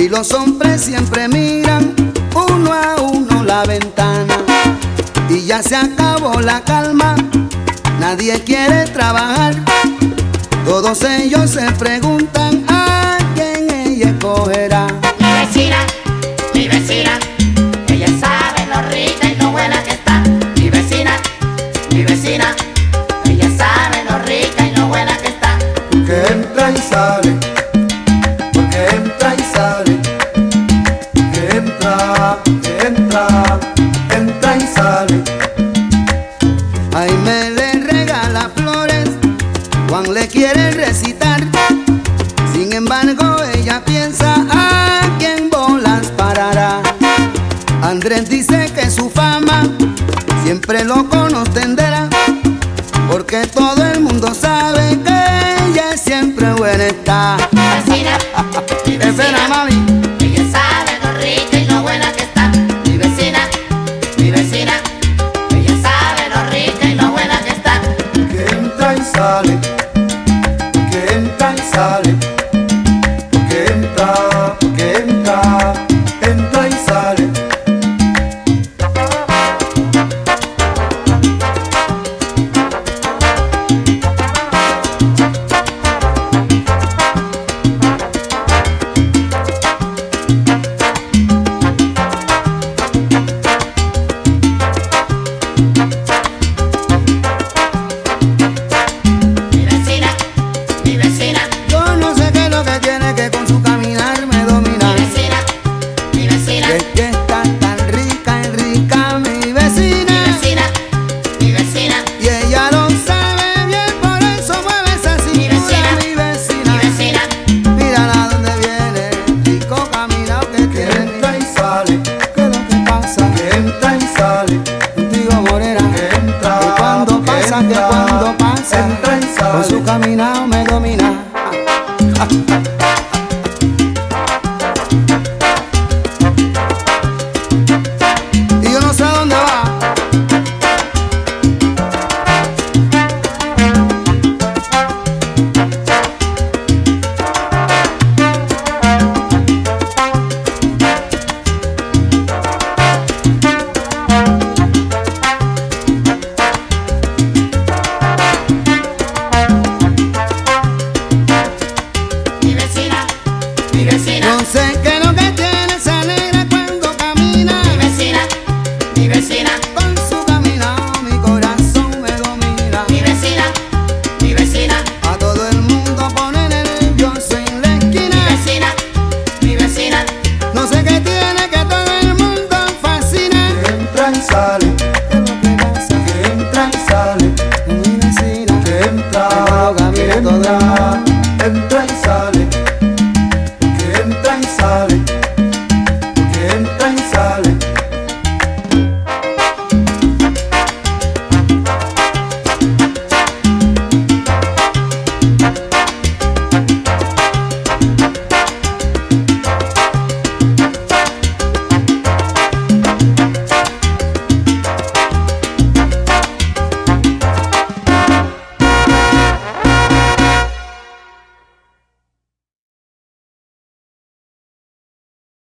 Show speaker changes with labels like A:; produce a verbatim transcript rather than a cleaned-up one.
A: Y los hombres siempre miran uno a uno la ventana. Y ya se acabó la calma, nadie quiere trabajar. Todos ellos se preguntan a quién ella escogerá.
B: Mi vecina, mi vecina, ella sabe lo rica y lo buena que está. Mi vecina, mi vecina, ella sabe lo rica y lo buena que está.
A: Porque entra y sale, porque entra y sale, que entra, que entra, entra y sale. Ay, me le regala flores, Juan le quiere recitar. Sin embargo ella piensa a quién bolas parará. Andrés dice que su fama siempre lo conocerá, porque todo el mundo sabe que ella siempre buena está.
B: Mi vecina, mi
A: Espera,
B: vecina,
A: mami.
B: ella sabe lo rica y lo buena que está. Mi vecina, mi vecina, ella sabe lo rica y lo buena que está.
A: Que entra y sale, que entra y sale, que entra, que entra, entra y sale.
B: Mi vecina, mi vecina,
A: Yo no sé qué es lo que tiene, que con su caminar me domina.
B: mi vecina, mi vecina,
A: Es que está tan rica y rica mi
B: mi
A: vecina,
B: vecina, mi vecina,
A: y ella lo sabe bien, por eso mueve esa
B: mi
A: cintura.
B: vecina,
A: Mi vecina,
B: mi vecina,
A: mírala donde viene, rico caminado que tiene. Entra y sale, ¿qué es lo que pasa? Que entra y sale, contigo morena. Que entra, que cuando pasa, que cuando pasa, entra y sale, con su caminado me domina. Y yo no sé a dónde va.
B: mi vecina, mi vecina,
A: No sé